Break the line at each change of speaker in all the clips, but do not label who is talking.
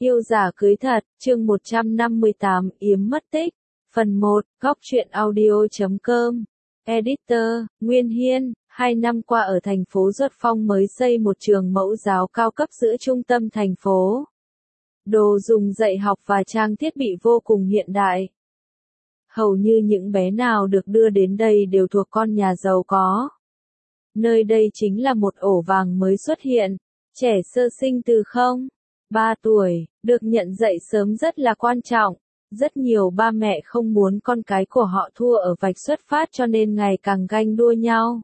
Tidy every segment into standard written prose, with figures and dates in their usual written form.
Yêu giả cưới thật, chương 158, Yếm mất tích. Phần 1, góc truyện audio.com. Editor, Nguyên Hiên, 2 năm qua ở thành phố Duật Phong mới xây một trường mẫu giáo cao cấp giữa trung tâm thành phố. Đồ dùng dạy học và trang thiết bị vô cùng hiện đại. Hầu như những bé nào được đưa đến đây đều thuộc con nhà giàu có. Nơi đây chính là một ổ vàng mới xuất hiện, trẻ sơ sinh từ 0-3 tuổi, được nhận dạy sớm rất là quan trọng. Rất nhiều ba mẹ không muốn con cái của họ thua ở vạch xuất phát cho nên ngày càng ganh đua nhau.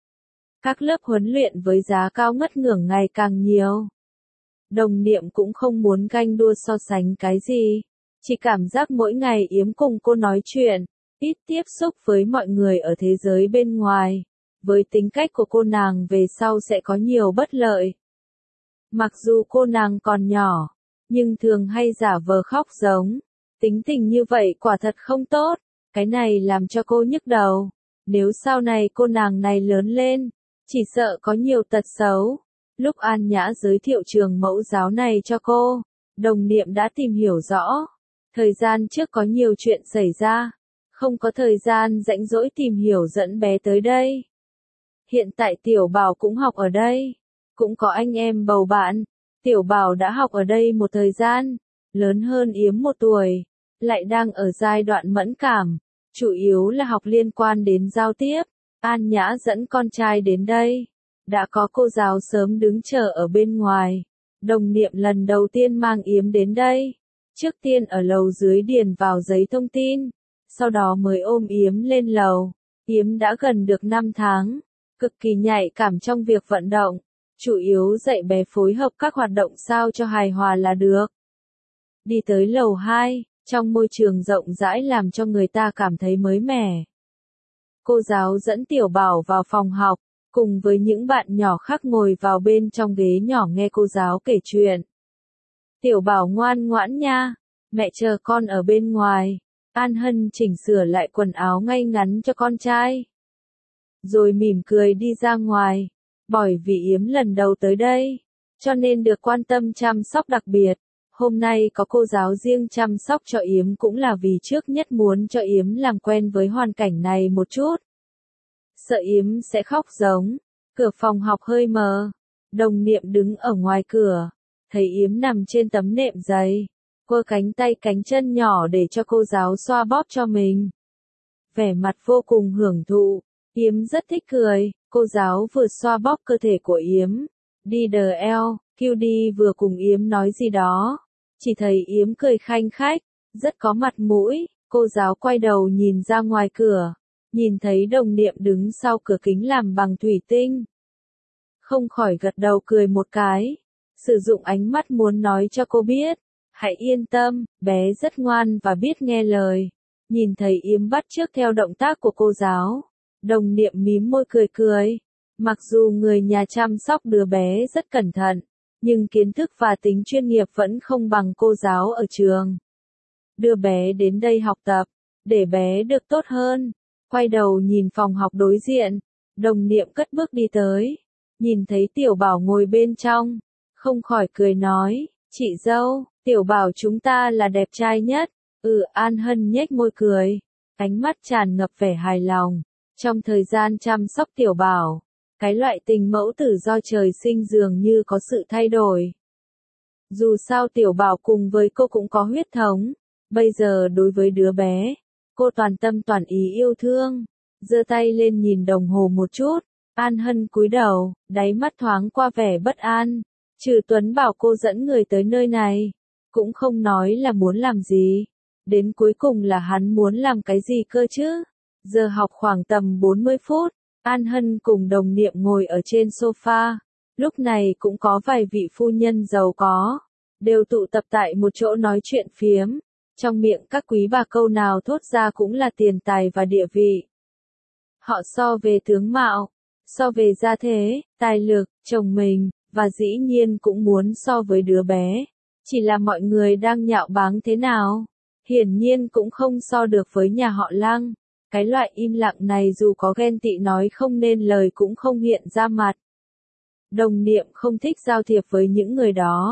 Các lớp huấn luyện với giá cao ngất ngưởng ngày càng nhiều. Đồng Niệm cũng không muốn ganh đua so sánh cái gì. Chỉ cảm giác mỗi ngày Yếm cùng cô nói chuyện, ít tiếp xúc với mọi người ở thế giới bên ngoài. Với tính cách của cô nàng về sau sẽ có nhiều bất lợi. Mặc dù cô nàng còn nhỏ, nhưng thường hay giả vờ khóc giống. Tính tình như vậy quả thật không tốt, cái này làm cho cô nhức đầu. Nếu sau này cô nàng này lớn lên, chỉ sợ có nhiều tật xấu. Lúc An Nhã giới thiệu trường mẫu giáo này cho cô, Đồng Niệm đã tìm hiểu rõ. Thời gian trước có nhiều chuyện xảy ra, không có thời gian rảnh rỗi tìm hiểu dẫn bé tới đây. Hiện tại Tiểu Bảo cũng học ở đây, cũng có anh em bầu bạn. Tiểu Bảo đã học ở đây một thời gian, lớn hơn Yếm 1 tuổi, lại đang ở giai đoạn mẫn cảm, chủ yếu là học liên quan đến giao tiếp. An Nhã dẫn con trai đến đây, đã có cô giáo sớm đứng chờ ở bên ngoài. Đồng Niệm lần đầu tiên mang Yếm đến đây, trước tiên ở lầu dưới điền vào giấy thông tin, sau đó mới ôm Yếm lên lầu. Yếm đã gần được 5 tháng, cực kỳ nhạy cảm trong việc vận động, chủ yếu dạy bé phối hợp các hoạt động sao cho hài hòa là được. Đi tới lầu 2, trong môi trường rộng rãi làm cho người ta cảm thấy mới mẻ. Cô giáo dẫn Tiểu Bảo vào phòng học, cùng với những bạn nhỏ khác ngồi vào bên trong ghế nhỏ nghe cô giáo kể chuyện. Tiểu Bảo ngoan ngoãn nha, mẹ chờ con ở bên ngoài. An Hân chỉnh sửa lại quần áo ngay ngắn cho con trai, rồi mỉm cười đi ra ngoài. Bởi vì Yếm lần đầu tới đây, cho nên được quan tâm chăm sóc đặc biệt. Hôm nay có cô giáo riêng chăm sóc cho Yếm cũng là vì trước nhất muốn cho Yếm làm quen với hoàn cảnh này một chút. Sợ Yếm sẽ khóc giống. Cửa phòng học hơi mờ. Đồng Niệm đứng ở ngoài cửa, thấy Yếm nằm trên tấm nệm giấy, quơ cánh tay cánh chân nhỏ để cho cô giáo xoa bóp cho mình. Vẻ mặt vô cùng hưởng thụ, Yếm rất thích cười. Cô giáo vừa xoa bóp cơ thể của Yếm, đi đờ eo, QD vừa cùng Yếm nói gì đó. Chỉ thấy Yếm cười khanh khách, rất có mặt mũi. Cô giáo quay đầu nhìn ra ngoài cửa, nhìn thấy Đồng Niệm đứng sau cửa kính làm bằng thủy tinh. Không khỏi gật đầu cười một cái, sử dụng ánh mắt muốn nói cho cô biết, hãy yên tâm, bé rất ngoan và biết nghe lời. Nhìn thấy Yếm bắt chước theo động tác của cô giáo, Đồng Niệm mím môi cười cười. Mặc dù người nhà chăm sóc đứa bé rất cẩn thận, nhưng kiến thức và tính chuyên nghiệp vẫn không bằng cô giáo ở trường. Đưa bé đến đây học tập, để bé được tốt hơn. Quay đầu nhìn phòng học đối diện, Đồng Niệm cất bước đi tới, nhìn thấy Tiểu Bảo ngồi bên trong, không khỏi cười nói, chị dâu, Tiểu Bảo chúng ta là đẹp trai nhất. An Hân nhếch môi cười, ánh mắt tràn ngập vẻ hài lòng. Trong thời gian chăm sóc Tiểu Bảo, cái loại tình mẫu tử do trời sinh dường như có sự thay đổi. Dù sao Tiểu Bảo cùng với cô cũng có huyết thống, bây giờ đối với đứa bé, cô toàn tâm toàn ý yêu thương. Giơ tay lên nhìn đồng hồ một chút, An Hân cúi đầu, đáy mắt thoáng qua vẻ bất an. Trừ Tuấn bảo cô dẫn người tới nơi này, cũng không nói là muốn làm gì. Đến cuối cùng là hắn muốn làm cái gì cơ chứ? Giờ học khoảng tầm 40 phút, An Hân cùng Đồng Niệm ngồi ở trên sofa. Lúc này cũng có vài vị phu nhân giàu có, đều tụ tập tại một chỗ nói chuyện phiếm. Trong miệng các quý bà câu nào thốt ra cũng là tiền tài và địa vị. Họ so về tướng mạo, so về gia thế, tài lực, chồng mình, và dĩ nhiên cũng muốn so với đứa bé. Chỉ là mọi người đang nhạo báng thế nào, hiển nhiên cũng không so được với nhà họ Lăng. Cái loại im lặng này dù có ghen tị nói không nên lời cũng không hiện ra mặt. Đồng Niệm không thích giao thiệp với những người đó.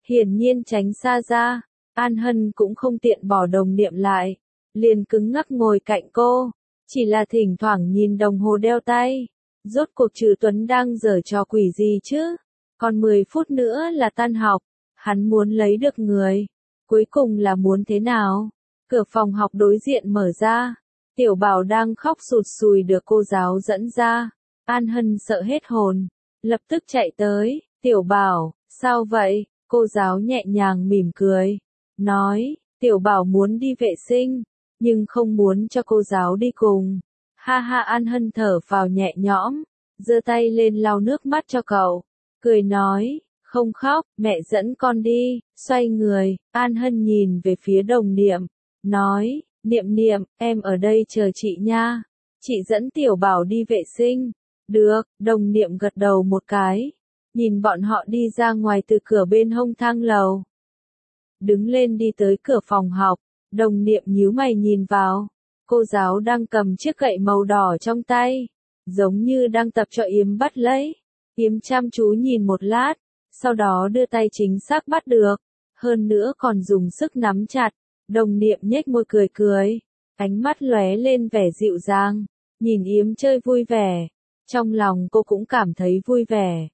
hiển nhiên tránh xa ra. An Hân cũng không tiện bỏ đồng niệm lại, liền cứng ngắc ngồi cạnh cô, chỉ là thỉnh thoảng nhìn đồng hồ đeo tay. Rốt cuộc Trừ Tuấn đang giở trò quỷ gì chứ? Còn 10 phút nữa là tan học, hắn muốn lấy được người. Cuối cùng là muốn thế nào? Cửa phòng học đối diện mở ra, Tiểu Bảo đang khóc sụt sùi được cô giáo dẫn ra. An Hân sợ hết hồn, lập tức chạy tới. Tiểu Bảo, sao vậy? Cô giáo nhẹ nhàng mỉm cười, nói, Tiểu Bảo muốn đi vệ sinh, nhưng không muốn cho cô giáo đi cùng. Ha ha, An Hân thở phào nhẹ nhõm, giơ tay lên lau nước mắt cho cậu, cười nói, không khóc, mẹ dẫn con đi. Xoay người, An Hân nhìn về phía đồng niệm, nói, Niệm Niệm, em ở đây chờ chị nha, chị dẫn Tiểu Bảo đi vệ sinh. Được, đồng niệm gật đầu một cái, nhìn bọn họ đi ra ngoài từ cửa bên hông thang lầu. Đứng lên đi tới cửa phòng học, đồng niệm nhíu mày nhìn vào. Cô giáo đang cầm chiếc gậy màu đỏ trong tay, giống như đang tập cho Yếm bắt lấy. Yếm chăm chú nhìn một lát, sau đó đưa tay chính xác bắt được, hơn nữa còn dùng sức nắm chặt. Đồng niệm nhếch môi cười cười, ánh mắt lóe lên vẻ dịu dàng, nhìn Yếm chơi vui vẻ. Trong lòng cô cũng cảm thấy vui vẻ.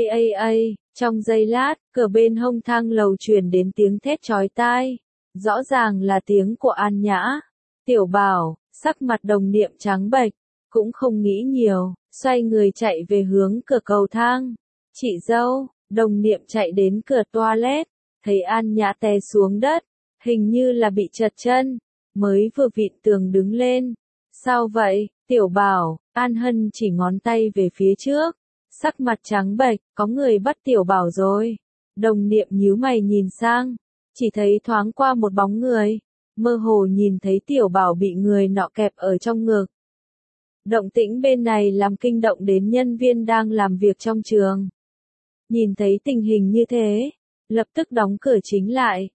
Trong giây lát, cửa bên hông thang lầu truyền đến tiếng thét chói tai. Rõ ràng là tiếng của An Nhã. Tiểu Bảo, sắc mặt đồng niệm trắng bệch, cũng không nghĩ nhiều, xoay người chạy về hướng cửa cầu thang. Chị dâu, đồng niệm chạy đến cửa toilet, thấy An Nhã té xuống đất, hình như là bị trật chân, mới vừa vịn tường đứng lên. Sao vậy, Tiểu Bảo? An Hân chỉ ngón tay về phía trước, sắc mặt trắng bệch, có người bắt Tiểu Bảo rồi. Đồng niệm nhíu mày nhìn sang, chỉ thấy thoáng qua một bóng người, mơ hồ nhìn thấy Tiểu Bảo bị người nọ kẹp ở trong ngực. Động tĩnh bên này làm kinh động đến nhân viên đang làm việc trong trường. Nhìn thấy tình hình như thế, lập tức đóng cửa chính lại.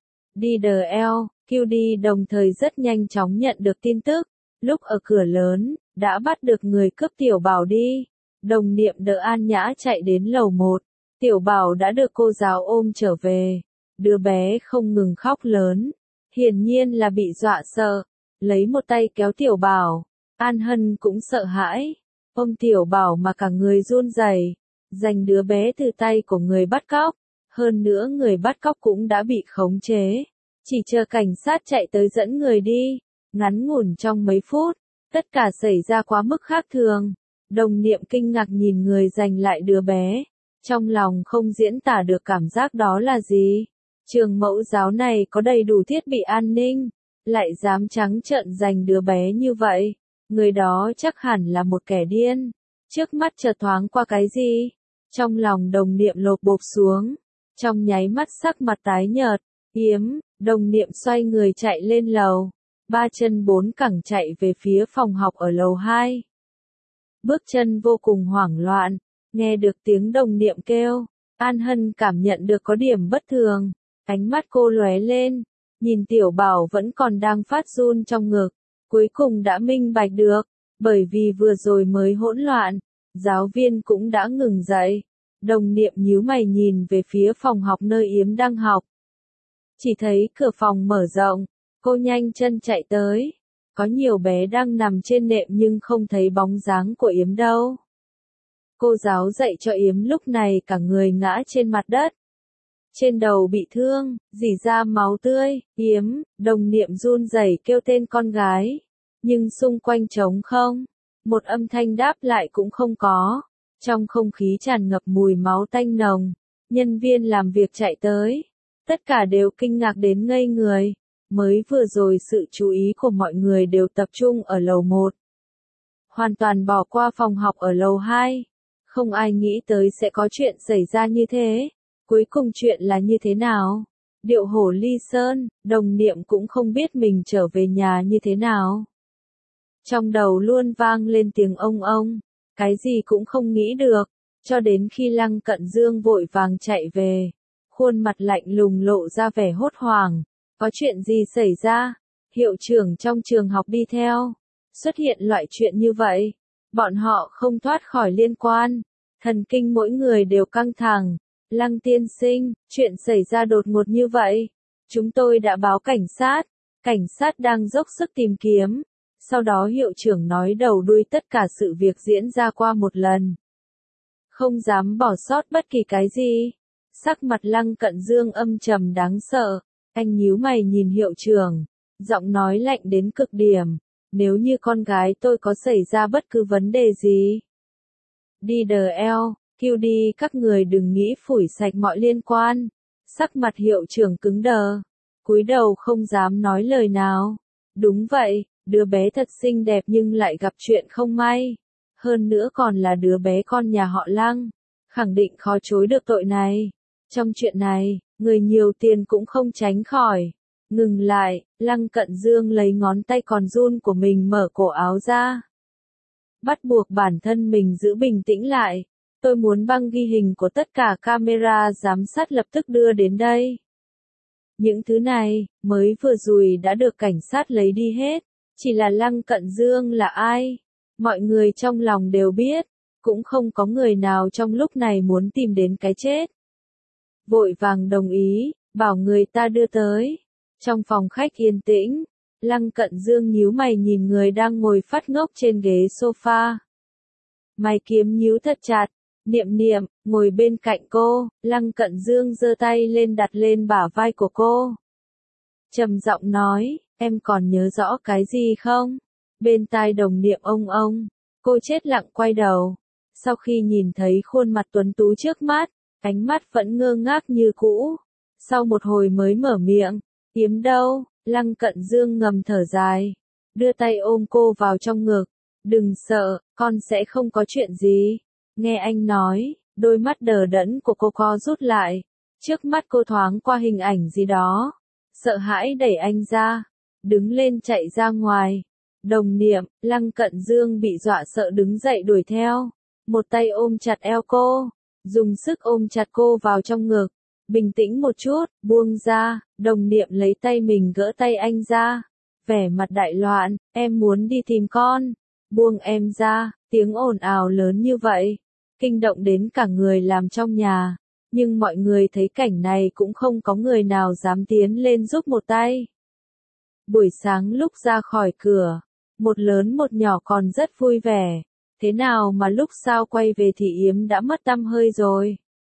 QD đồng thời rất nhanh chóng nhận được tin tức, lúc ở cửa lớn, đã bắt được người cướp Tiểu Bảo đi. Đồng niệm đỡ An Nhã chạy đến lầu 1, Tiểu Bảo đã được cô giáo ôm trở về. Đứa bé không ngừng khóc lớn, hiển nhiên là bị dọa sợ, lấy một tay kéo Tiểu Bảo. An Hân cũng sợ hãi, ôm Tiểu Bảo mà cả người run rẩy, giành đứa bé từ tay của người bắt cóc. Hơn nữa người bắt cóc cũng đã bị khống chế, chỉ chờ cảnh sát chạy tới dẫn người đi. Ngắn ngủn trong mấy phút, tất cả xảy ra quá mức khác thường. Đồng niệm kinh ngạc nhìn người giành lại đứa bé, trong lòng không diễn tả được cảm giác đó là gì. Trường mẫu giáo này có đầy đủ thiết bị an ninh, lại dám trắng trợn giành đứa bé như vậy, người đó chắc hẳn là một kẻ điên. Trước mắt chợt thoáng qua cái gì, trong lòng đồng niệm lột bột xuống, trong nháy mắt sắc mặt tái nhợt. Yếm, đồng niệm xoay người chạy lên lầu, ba chân bốn cẳng chạy về phía phòng học ở lầu 2. Bước chân vô cùng hoảng loạn, nghe được tiếng đồng niệm kêu, An Hân cảm nhận được có điểm bất thường, ánh mắt cô lóe lên, nhìn Tiểu Bảo vẫn còn đang phát run trong ngực, cuối cùng đã minh bạch được, bởi vì vừa rồi mới hỗn loạn, giáo viên cũng đã ngừng dậy. Đồng niệm nhíu mày nhìn về phía phòng học nơi Yếm đang học. Chỉ thấy cửa phòng mở rộng, cô nhanh chân chạy tới. Có nhiều bé đang nằm trên nệm nhưng không thấy bóng dáng của Yếm đâu. Cô giáo dạy cho Yếm lúc này cả người ngã trên mặt đất. Trên đầu bị thương, rỉ ra máu tươi. Yếm, đồng niệm run rẩy kêu tên con gái. Nhưng xung quanh trống không. Một âm thanh đáp lại cũng không có. Trong không khí tràn ngập mùi máu tanh nồng. Nhân viên làm việc chạy tới. Tất cả đều kinh ngạc đến ngây người. Mới vừa rồi sự chú ý của mọi người đều tập trung ở lầu 1. Hoàn toàn bỏ qua phòng học ở lầu 2. Không ai nghĩ tới sẽ có chuyện xảy ra như thế. Cuối cùng chuyện là như thế nào? Điệu hổ ly sơn, đồng niệm cũng không biết mình trở về nhà như thế nào. Trong đầu luôn vang lên tiếng ông, cái gì cũng không nghĩ được, cho đến khi Lăng Cận Dương vội vàng chạy về. Khuôn mặt lạnh lùng lộ ra vẻ hốt hoảng. Có chuyện gì xảy ra? Hiệu trưởng trong trường học đi theo. Xuất hiện loại chuyện như vậy. Bọn họ không thoát khỏi liên quan. Thần kinh mỗi người đều căng thẳng. Lăng tiên sinh, chuyện xảy ra đột ngột như vậy. Chúng tôi đã báo cảnh sát đang dốc sức tìm kiếm. Sau đó hiệu trưởng nói đầu đuôi tất cả sự việc diễn ra qua một lần. Không dám bỏ sót bất kỳ cái gì. Sắc mặt Lăng Cận Dương âm trầm đáng sợ. Anh nhíu mày nhìn hiệu trưởng. Giọng nói lạnh đến cực điểm. Nếu như con gái tôi có xảy ra bất cứ vấn đề gì. Kêu đi các người đừng nghĩ phủi sạch mọi liên quan. Sắc mặt hiệu trưởng cứng đờ. Cúi đầu không dám nói lời nào. Đúng vậy, đứa bé thật xinh đẹp nhưng lại gặp chuyện không may. Hơn nữa còn là đứa bé con nhà họ Lăng. Khẳng định khó chối được tội này. Trong chuyện này, người nhiều tiền cũng không tránh khỏi. Ngừng lại, Lăng Cận Dương lấy ngón tay còn run của mình mở cổ áo ra. Bắt buộc bản thân mình giữ bình tĩnh lại. Tôi muốn băng ghi hình của tất cả camera giám sát lập tức đưa đến đây. Những thứ này, mới vừa rồi đã được cảnh sát lấy đi hết. Chỉ là Lăng Cận Dương là ai? Mọi người trong lòng đều biết. Cũng không có người nào trong lúc này muốn tìm đến cái chết. Vội vàng đồng ý, bảo người ta đưa tới. Trong phòng khách yên tĩnh, Lăng Cận Dương nhíu mày nhìn người đang ngồi phát ngốc trên ghế sofa. Mày kiếm nhíu thật chặt. Niệm Niệm, ngồi bên cạnh cô, Lăng Cận Dương giơ tay lên đặt lên bả vai của cô. Trầm giọng nói, em còn nhớ rõ cái gì không? Bên tai Đồng Niệm ông, cô chết lặng quay đầu. Sau khi nhìn thấy khuôn mặt tuấn tú trước mắt, ánh mắt vẫn ngơ ngác như cũ. Sau một hồi mới mở miệng, Yếm đâu? Lăng Cận Dương ngầm thở dài, đưa tay ôm cô vào trong ngực. Đừng sợ, con sẽ không có chuyện gì. Nghe anh nói, đôi mắt đờ đẫn của cô co rút lại. Trước mắt cô thoáng qua hình ảnh gì đó. Sợ hãi đẩy anh ra. Đứng lên chạy ra ngoài. Đồng Niệm, Lăng Cận Dương bị dọa sợ đứng dậy đuổi theo. Một tay ôm chặt eo cô. Dùng sức ôm chặt cô vào trong ngực. Bình tĩnh một chút, buông ra. Đồng Niệm lấy tay mình gỡ tay anh ra. Vẻ mặt đại loạn, em muốn đi tìm con. Buông em ra. Tiếng ồn ào lớn như vậy, kinh động đến cả người làm trong nhà. Nhưng mọi người thấy cảnh này cũng không có người nào dám tiến lên giúp một tay. Buổi sáng lúc ra khỏi cửa, một lớn một nhỏ còn rất vui vẻ. Thế nào mà lúc sau quay về thì Yếm đã mất tăm hơi rồi.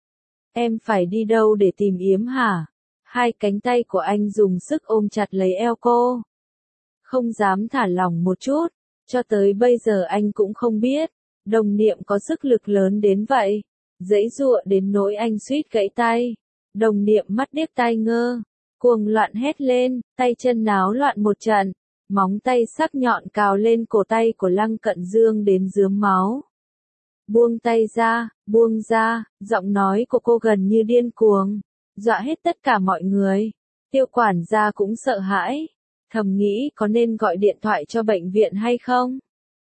Em phải đi đâu để tìm Yếm hả? Hai cánh tay của anh dùng sức ôm chặt lấy eo cô. Không dám thả lỏng một chút. Cho tới bây giờ anh cũng không biết, Đồng Niệm có sức lực lớn đến vậy. Giãy giụa đến nỗi anh suýt gãy tay. Đồng Niệm mắt điếc tai ngơ, cuồng loạn hét lên, tay chân náo loạn một trận. Móng tay sắc nhọn cào lên cổ tay của Lăng Cận Dương đến rướm máu. Buông tay ra, giọng nói của cô gần như điên cuồng, dọa hết tất cả mọi người. Tiêu quản gia cũng sợ hãi. Thầm nghĩ có nên gọi điện thoại cho bệnh viện hay không?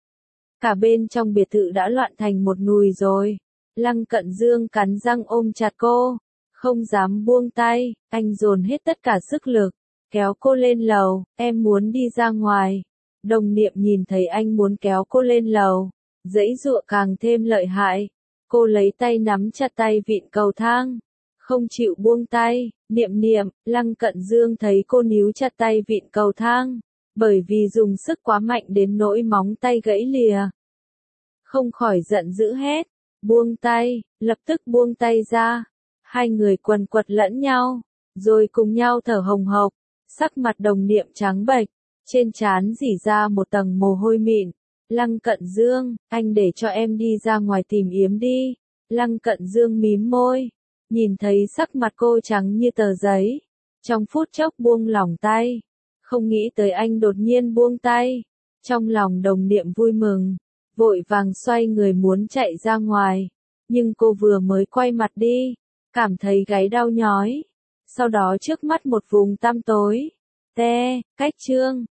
Cả bên trong biệt thự đã loạn thành một nùi rồi. Lăng Cận Dương cắn răng ôm chặt cô. Không dám buông tay, anh dồn hết tất cả sức lực. Kéo cô lên lầu, em muốn đi ra ngoài. Đồng Niệm nhìn thấy anh muốn kéo cô lên lầu. Giãy giụa càng thêm lợi hại. Cô lấy tay nắm chặt tay vịn cầu thang. Không chịu buông tay. Niệm, Lăng Cận Dương thấy cô níu chặt tay vịn cầu thang, bởi vì dùng sức quá mạnh đến nỗi móng tay gãy lìa. Không khỏi giận dữ hét, buông tay, lập tức buông tay ra. Hai người quần quật lẫn nhau, rồi cùng nhau thở hồng hộc, sắc mặt Đồng Niệm trắng bệch, trên trán rỉ ra một tầng mồ hôi mịn. Lăng Cận Dương, anh để cho em đi ra ngoài tìm Yếm đi. Lăng Cận Dương mím môi. Nhìn thấy sắc mặt cô trắng như tờ giấy. Trong phút chốc buông lỏng tay. Không nghĩ tới anh đột nhiên buông tay. Trong lòng Đồng Niệm vui mừng. Vội vàng xoay người muốn chạy ra ngoài. Nhưng cô vừa mới quay mặt đi. Cảm thấy gáy đau nhói. Sau đó trước mắt một vùng tăm tối. Cách chương.